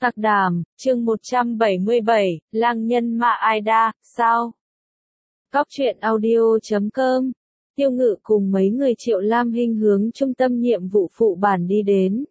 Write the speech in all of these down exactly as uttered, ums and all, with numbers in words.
Tạc Đàm, chương một trăm bảy mươi bảy, lang nhân Ma Aida, sao? Cóc truyện audio chấm com. Tiêu Ngự cùng mấy người Triệu Lam Hinh hướng trung tâm nhiệm vụ phụ bản đi đến.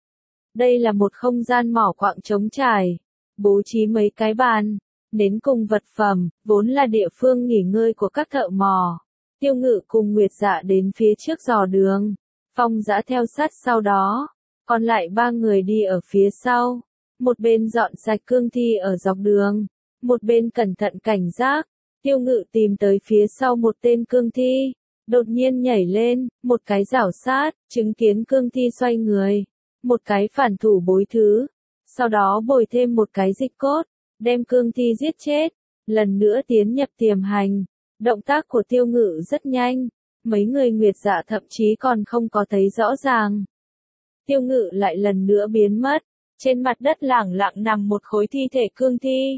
Đây là một không gian mỏ quặng trống trải, bố trí mấy cái bàn, nến cùng vật phẩm, vốn là địa phương nghỉ ngơi của các thợ mỏ. Tiêu Ngự cùng Nguyệt Dạ đến phía trước dò đường, Phong Dã theo sát sau đó, còn lại ba người đi ở phía sau. Một bên dọn sạch cương thi ở dọc đường, một bên cẩn thận cảnh giác. Tiêu Ngự tìm tới phía sau một tên cương thi, đột nhiên nhảy lên, một cái rảo sát, chứng kiến cương thi xoay người, một cái phản thủ bối thứ, sau đó bồi thêm một cái dịch cốt, đem cương thi giết chết, lần nữa tiến nhập tiềm hành. Động tác của Tiêu Ngự rất nhanh, mấy người Nguyệt Dạ thậm chí còn không có thấy rõ ràng. Tiêu Ngự lại lần nữa biến mất. Trên mặt đất lẳng lặng nằm một khối thi thể cương thi.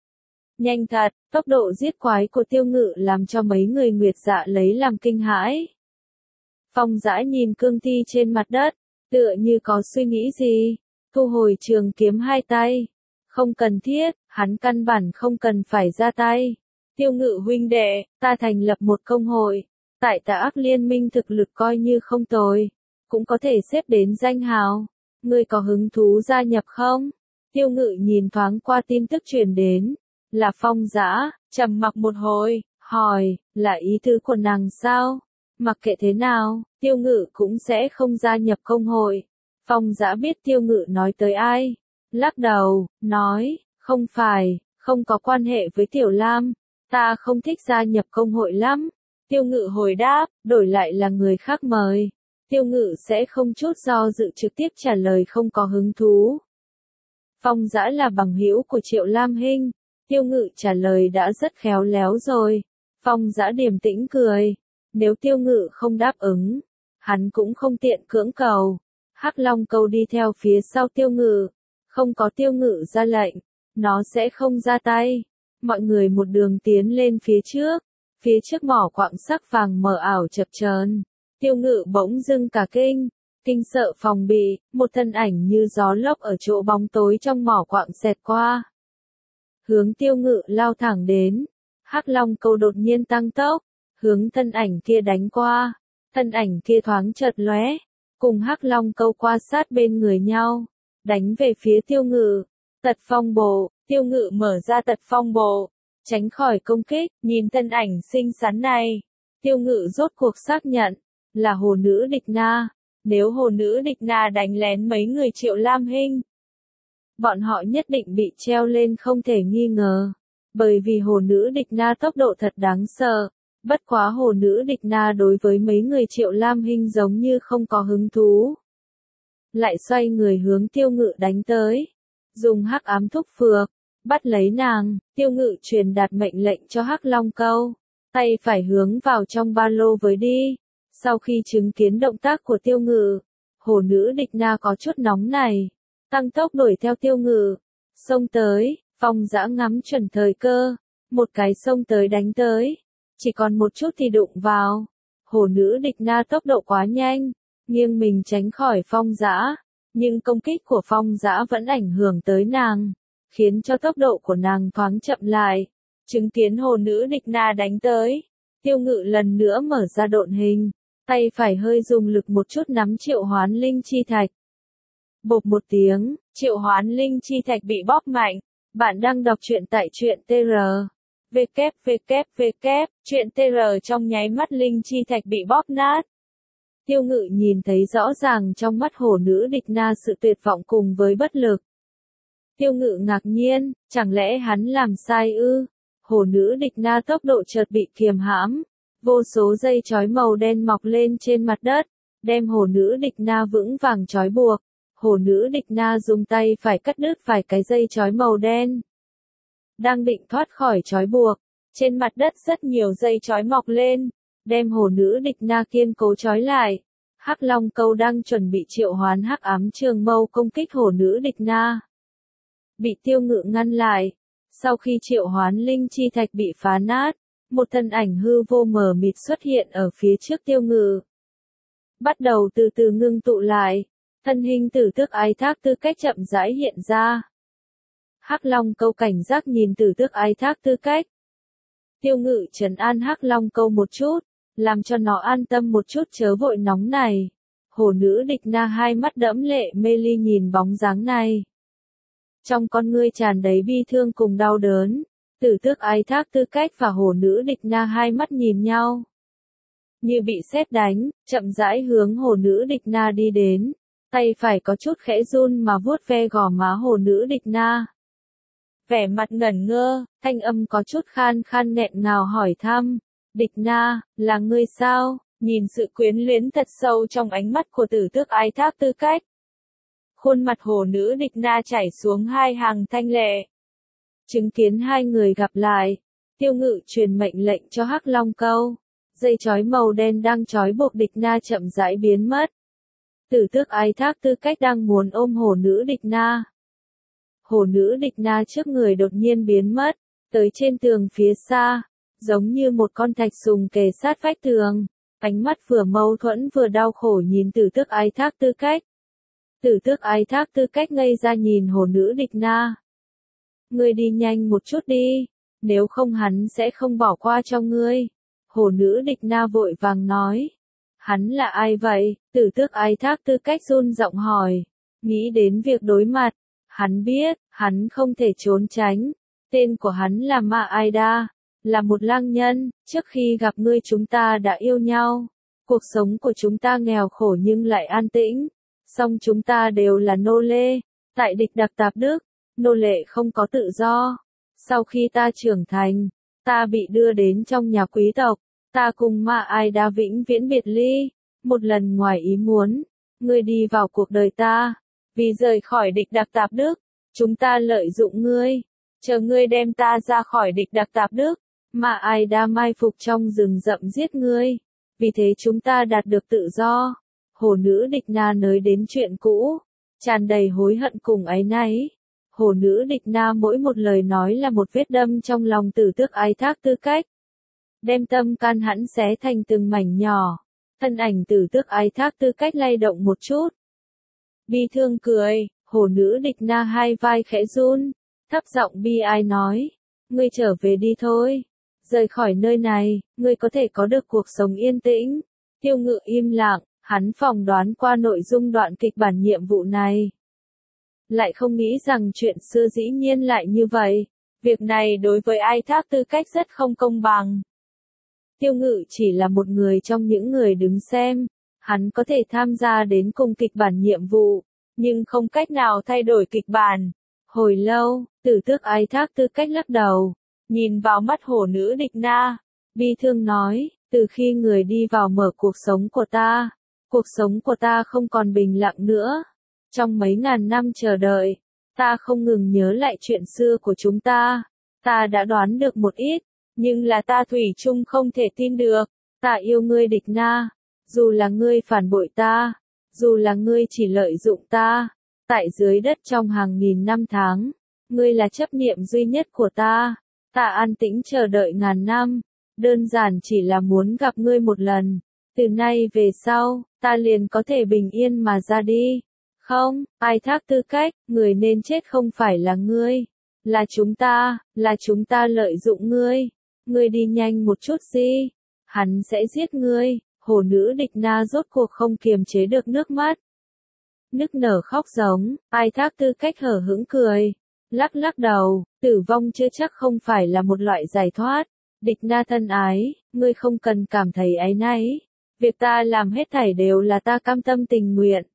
Nhanh thật, tốc độ giết quái của Tiêu Ngự làm cho mấy người Nguyệt Dạ lấy làm kinh hãi. Phong Dã nhìn cương thi trên mặt đất, tựa như có suy nghĩ gì, thu hồi trường kiếm hai tay. Không cần thiết, hắn căn bản không cần phải ra tay. Tiêu Ngự huynh đệ, ta thành lập một công hội, tại Tà Ác Liên Minh thực lực coi như không tồi, cũng có thể xếp đến danh hào. Ngươi có hứng thú gia nhập không? Tiêu Ngự nhìn thoáng qua tin tức truyền đến, là Phong Dã, trầm mặc một hồi, hỏi, là ý tứ của nàng sao? Mặc kệ thế nào, Tiêu Ngự cũng sẽ không gia nhập công hội. Phong Dã biết Tiêu Ngự nói tới ai, lắc đầu, nói, không phải, không có quan hệ với Tiểu Lam, ta không thích gia nhập công hội lắm. Tiêu Ngự hồi đáp, đổi lại là người khác mời. Tiêu Ngự sẽ không chút do dự trực tiếp trả lời không có hứng thú. Phong Dã là bằng hữu của Triệu Lam Hinh, Tiêu Ngự trả lời đã rất khéo léo rồi. Phong Dã điềm tĩnh cười, nếu Tiêu Ngự không đáp ứng, hắn cũng không tiện cưỡng cầu. Hắc Long Câu đi theo phía sau Tiêu Ngự, không có Tiêu Ngự ra lệnh, nó sẽ không ra tay. Mọi người một đường tiến lên phía trước, phía trước mỏ quặng sắc vàng mờ ảo chập chờn. Tiêu Ngự bỗng dưng cả kinh, kinh sợ phòng bị, một thân ảnh như gió lốc ở chỗ bóng tối trong mỏ quặng xẹt qua. Hướng Tiêu Ngự lao thẳng đến, Hắc Long Câu đột nhiên tăng tốc, hướng thân ảnh kia đánh qua, thân ảnh kia thoáng chợt lóe, cùng Hắc Long Câu qua sát bên người nhau, đánh về phía Tiêu Ngự. Tật phong bộ, Tiêu Ngự mở ra tật phong bộ, tránh khỏi công kích, nhìn thân ảnh xinh xắn này. Tiêu Ngự rốt cuộc xác nhận, là hồ nữ địch na. Nếu hồ nữ địch na đánh lén mấy người Triệu Lam Hinh, bọn họ nhất định bị treo lên không thể nghi ngờ. Bởi vì hồ nữ địch na tốc độ thật đáng sợ. Bất quá hồ nữ địch na đối với mấy người Triệu Lam Hinh giống như không có hứng thú. Lại xoay người hướng Tiêu Ngự đánh tới. Dùng hắc ám thúc phược, bắt lấy nàng. Tiêu Ngự truyền đạt mệnh lệnh cho Hắc Long Câu, tay phải hướng vào trong ba lô với đi. Sau khi chứng kiến động tác của Tiêu Ngự, hồ nữ địch na có chút nóng này, tăng tốc đuổi theo Tiêu Ngự, xông tới. Phong Dã ngắm chuẩn thời cơ, một cái xông tới đánh tới, chỉ còn một chút thì đụng vào. Hồ nữ địch na tốc độ quá nhanh, nghiêng mình tránh khỏi Phong Dã, nhưng công kích của Phong Dã vẫn ảnh hưởng tới nàng, khiến cho tốc độ của nàng thoáng chậm lại. Chứng kiến hồ nữ địch na đánh tới, Tiêu Ngự lần nữa mở ra độn hình, tay phải hơi dùng lực một chút nắm triệu hoán linh chi thạch. Bộp một tiếng, triệu hoán linh chi thạch bị bóp mạnh. Bạn đang đọc truyện tại truyện tê rờ. www, truyện tê rờ trong nháy mắt linh chi thạch bị bóp nát. Tiêu Ngự nhìn thấy rõ ràng trong mắt hồ nữ địch na sự tuyệt vọng cùng với bất lực. Tiêu Ngự ngạc nhiên, chẳng lẽ hắn làm sai ư? Hồ nữ địch na tốc độ chợt bị kiềm hãm. Vô số dây chói màu đen mọc lên trên mặt đất, đem hồ nữ địch na vững vàng trói buộc. Hồ nữ địch na dùng tay phải cắt đứt vài cái dây chói màu đen. Đang định thoát khỏi trói buộc, trên mặt đất rất nhiều dây chói mọc lên, đem hồ nữ địch na kiên cố trói lại. Hắc Long Câu đang chuẩn bị triệu hoán hắc ám trường mâu công kích hồ nữ địch na, bị Tiêu Ngự ngăn lại. Sau khi triệu hoán linh chi thạch bị phá nát, một thân ảnh hư vô mờ mịt xuất hiện ở phía trước Tiêu Ngự, bắt đầu từ từ ngưng tụ lại. Thân hình tử tước ái thác tư cách chậm rãi hiện ra, Hắc Long Câu cảnh giác nhìn Tử Tước Ái Thác Tư Cách. Tiêu Ngự trấn an Hắc Long Câu một chút, làm cho nó an tâm một chút chớ vội nóng này. Hổ nữ Địch Na hai mắt đẫm lệ mê ly nhìn bóng dáng này. Trong con ngươi tràn đầy bi thương cùng đau đớn, Tử Tước Ái Thác Tư Cách và hổ nữ Địch Na hai mắt nhìn nhau. Như bị sét đánh, chậm rãi hướng hổ nữ Địch Na đi đến, tay phải có chút khẽ run mà vuốt ve gò má hổ nữ Địch Na. Vẻ mặt ngẩn ngơ, thanh âm có chút khan khan nghẹn ngào hỏi thăm, Địch Na, là ngươi sao? Nhìn sự quyến luyến thật sâu trong ánh mắt của Tử Tước Ái Thác Tư Cách. Khuôn mặt hổ nữ Địch Na chảy xuống hai hàng thanh lệ. Chứng kiến hai người gặp lại, Tiêu Ngự truyền mệnh lệnh cho Hắc Long Câu. Dây chói màu đen đang trói buộc Địch Na chậm rãi biến mất. Tử Tước Ái Thác Tư Cách đang muốn ôm hổ nữ Địch Na. Hổ nữ Địch Na trước người đột nhiên biến mất, tới trên tường phía xa, giống như một con thạch sùng kề sát vách tường, ánh mắt vừa mâu thuẫn vừa đau khổ nhìn Tử Tước Ái Thác Tư Cách. Tử Tước Ái Thác Tư Cách ngây ra nhìn hổ nữ Địch Na. Ngươi đi nhanh một chút đi, nếu không hắn sẽ không bỏ qua cho ngươi. Hổ nữ Địch Na vội vàng nói. Hắn là ai vậy? Tử Tước Ái Thác Tư Cách run giọng hỏi. Nghĩ đến việc đối mặt, hắn biết, hắn không thể trốn tránh. Tên của hắn là Ma Aida, là một lang nhân, trước khi gặp ngươi chúng ta đã yêu nhau. Cuộc sống của chúng ta nghèo khổ nhưng lại an tĩnh. Song chúng ta đều là nô lệ. Tại Địch Đặc Tạp Đức, nô lệ không có tự do. Sau khi ta trưởng thành, ta bị đưa đến trong nhà quý tộc. Ta cùng Ma Aida vĩnh viễn biệt ly. Một lần ngoài ý muốn, ngươi đi vào cuộc đời ta. Vì rời khỏi Địch Đặc Tạp Đức, chúng ta lợi dụng ngươi. Chờ ngươi đem ta ra khỏi Địch Đặc Tạp Đức, Ma Aida mai phục trong rừng rậm giết ngươi. Vì thế chúng ta đạt được tự do. Hổ nữ Địch Na nới đến chuyện cũ, tràn đầy hối hận cùng áy náy. Hổ nữ Địch Na mỗi một lời nói là một vết đâm trong lòng Tử Tước Ái Thác Tư Cách, đem tâm can hắn xé thành từng mảnh nhỏ. Thân ảnh Tử Tước Ái Thác Tư Cách lay động một chút. Bi thương cười, hổ nữ Địch Na hai vai khẽ run, thấp giọng bi ai nói, ngươi trở về đi thôi. Rời khỏi nơi này, ngươi có thể có được cuộc sống yên tĩnh. Tiêu Ngự im lặng, hắn phỏng đoán qua nội dung đoạn kịch bản nhiệm vụ này. Lại không nghĩ rằng chuyện xưa dĩ nhiên lại như vậy. Việc này đối với Ái Thác Tư Cách rất không công bằng. Tiêu Ngự chỉ là một người trong những người đứng xem. Hắn có thể tham gia đến cùng kịch bản nhiệm vụ, nhưng không cách nào thay đổi kịch bản. Hồi lâu, Tử Tước Ái Thác Tư Cách lắc đầu, nhìn vào mắt hổ nữ Địch Na, bi thương nói, từ khi người đi vào mở cuộc sống của ta, cuộc sống của ta không còn bình lặng nữa. Trong mấy ngàn năm chờ đợi, ta không ngừng nhớ lại chuyện xưa của chúng ta. Ta đã đoán được một ít, nhưng là ta thủy chung không thể tin được. Ta yêu ngươi Địch Na, dù là ngươi phản bội ta, dù là ngươi chỉ lợi dụng ta. Tại dưới đất trong hàng nghìn năm tháng, ngươi là chấp niệm duy nhất của ta. Ta an tĩnh chờ đợi ngàn năm, đơn giản chỉ là muốn gặp ngươi một lần. Từ nay về sau, ta liền có thể bình yên mà ra đi. Không, Ái Thác Tư Cách, người nên chết không phải là ngươi, là chúng ta, là chúng ta lợi dụng ngươi. Ngươi đi nhanh một chút đi, hắn sẽ giết ngươi. Hổ nữ Địch Na rốt cuộc không kiềm chế được nước mắt, nức nở khóc giống. Ái Thác Tư Cách hở hững cười, lắc lắc đầu, tử vong chưa chắc không phải là một loại giải thoát. Địch Na thân ái, ngươi không cần cảm thấy áy náy. Việc ta làm hết thảy đều là ta cam tâm tình nguyện.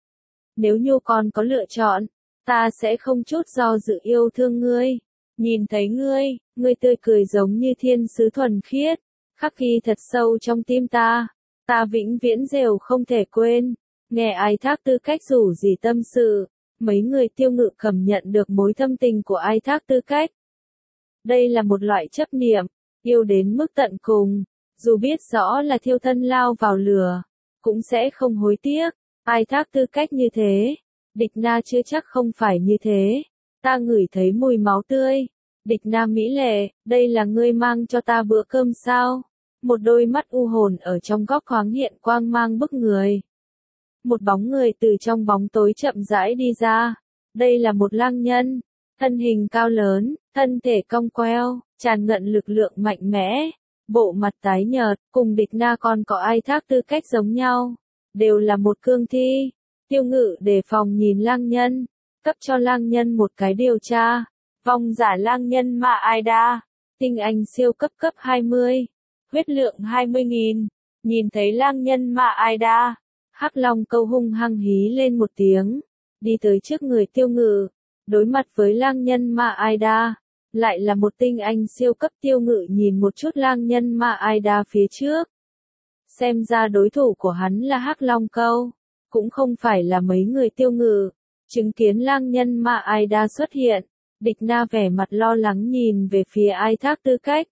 Nếu như con có lựa chọn, ta sẽ không chút do dự yêu thương ngươi. Nhìn thấy ngươi, ngươi tươi cười giống như thiên sứ thuần khiết, khắc ghi thật sâu trong tim ta. Ta vĩnh viễn đều không thể quên. Nghe Ái Thác Tư Cách rủ gì tâm sự, mấy người Tiêu Ngự cảm nhận được mối thâm tình của Ái Thác Tư Cách. Đây là một loại chấp niệm, yêu đến mức tận cùng, dù biết rõ là thiêu thân lao vào lửa, cũng sẽ không hối tiếc. Ái Thác Tư Cách như thế, Địch Na chưa chắc không phải như thế. Ta ngửi thấy mùi máu tươi. Địch Na mỹ lệ, đây là ngươi mang cho ta bữa cơm sao? Một đôi mắt u hồn ở trong góc thoáng hiện quang mang bức người. Một bóng người từ trong bóng tối chậm rãi đi ra. Đây là một lang nhân. Thân hình cao lớn, thân thể cong queo, tràn ngập lực lượng mạnh mẽ, bộ mặt tái nhợt, cùng Địch Na còn có Ai Thác tư cách giống nhau, đều là một cương thi. Tiêu Ngự đề phòng nhìn lang nhân, cấp cho lang nhân một cái điều tra. Vong giả lang nhân Ma Ai Đa, tinh anh siêu cấp cấp hai mươi, huyết lượng hai mươi nghìn. Nhìn thấy lang nhân Ma Ai Đa, Hắc Long Câu hung hăng hí lên một tiếng, đi tới trước người Tiêu Ngự, đối mặt với lang nhân Ma Ai Đa, lại là một tinh anh siêu cấp. Tiêu Ngự nhìn một chút lang nhân Ma Ai Đa phía trước, xem ra đối thủ của hắn là Hắc Long Câu, cũng không phải là mấy người Tiêu Ngự. Chứng kiến lang nhân Ma Ai Đa xuất hiện, Địch Na vẻ mặt lo lắng nhìn về phía Ai Thác tư cách.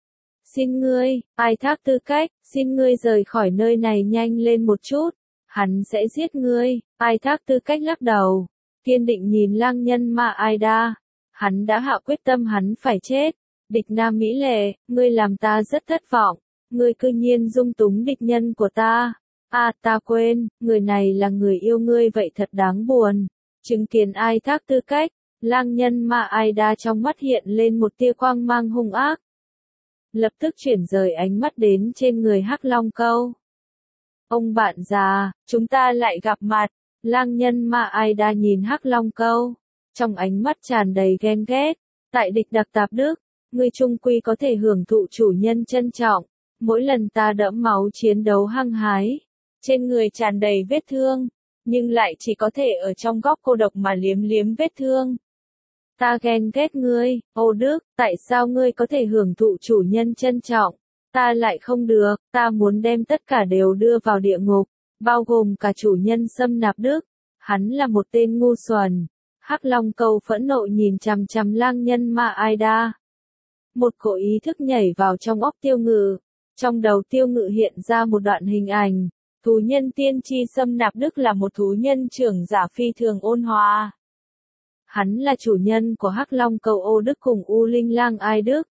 Xin ngươi, Ai Thác tư cách, xin ngươi rời khỏi nơi này nhanh lên một chút, hắn sẽ giết ngươi. Ai Thác tư cách lắc đầu, kiên định nhìn lang nhân Ma Ai Đa, hắn đã hạ quyết tâm hắn phải chết. Địch Na mỹ lệ, ngươi làm ta rất thất vọng, ngươi cư nhiên dung túng địch nhân của ta. À ta quên, người này là người yêu ngươi vậy thật đáng buồn. Chứng kiến Ai Thác tư cách, lang nhân Ma Ai Đa trong mắt hiện lên một tia quang mang hung ác. Lập tức chuyển rời ánh mắt đến trên người Hắc Long Câu. Ông bạn già, chúng ta lại gặp mặt. Lang nhân Ma Ai Đa nhìn Hắc Long Câu, trong ánh mắt tràn đầy ghen ghét. Tại Địch Đặc Tạp Đức, ngươi trung quy có thể hưởng thụ chủ nhân trân trọng. Mỗi lần ta đẫm máu chiến đấu hăng hái, trên người tràn đầy vết thương, nhưng lại chỉ có thể ở trong góc cô độc mà liếm liếm vết thương. Ta ghen ghét ngươi, ô Đức, tại sao ngươi có thể hưởng thụ chủ nhân trân trọng, ta lại không được. Ta muốn đem tất cả đều đưa vào địa ngục, bao gồm cả chủ nhân Xâm Nạp Đức. Hắn là một tên ngu xuẩn. Hắc Long Câu phẫn nộ nhìn chằm chằm lang nhân Ma Ai Đa. Một cỗ ý thức nhảy vào trong óc Tiêu Ngự. Trong đầu Tiêu Ngự hiện ra một đoạn hình ảnh. Thú nhân tiên tri Xâm Nạp Đức là một thú nhân trưởng giả phi thường ôn hòa. Hắn là chủ nhân của Hắc Long Câu Ô Đức cùng U Linh Lang Ai Đức.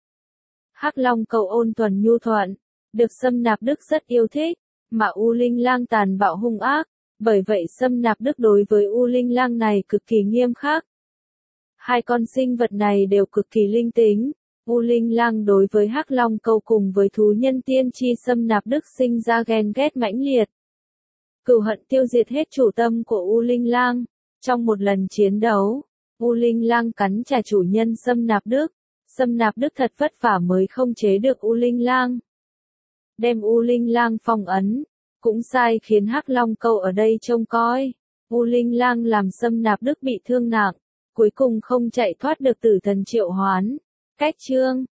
Hắc Long Câu ôn thuần nhu thuận, được Xâm Nạp Đức rất yêu thích, mà U Linh Lang tàn bạo hung ác, bởi vậy Xâm Nạp Đức đối với U Linh Lang này cực kỳ nghiêm khắc. Hai con sinh vật này đều cực kỳ linh tính. U Linh Lang đối với Hắc Long Câu cùng với thú nhân tiên tri Xâm Nạp Đức sinh ra ghen ghét mãnh liệt. Cừu hận tiêu diệt hết chủ tâm của U Linh Lang. Trong một lần chiến đấu, U Linh Lang cắn trả chủ nhân Xâm Nạp Đức. Xâm Nạp Đức thật vất vả mới không chế được U Linh Lang, đem U Linh Lang phong ấn, cũng sai khiến Hắc Long Câu ở đây trông coi. U Linh Lang làm Xâm Nạp Đức bị thương nặng, cuối cùng không chạy thoát được tử thần triệu hoán. Cách chương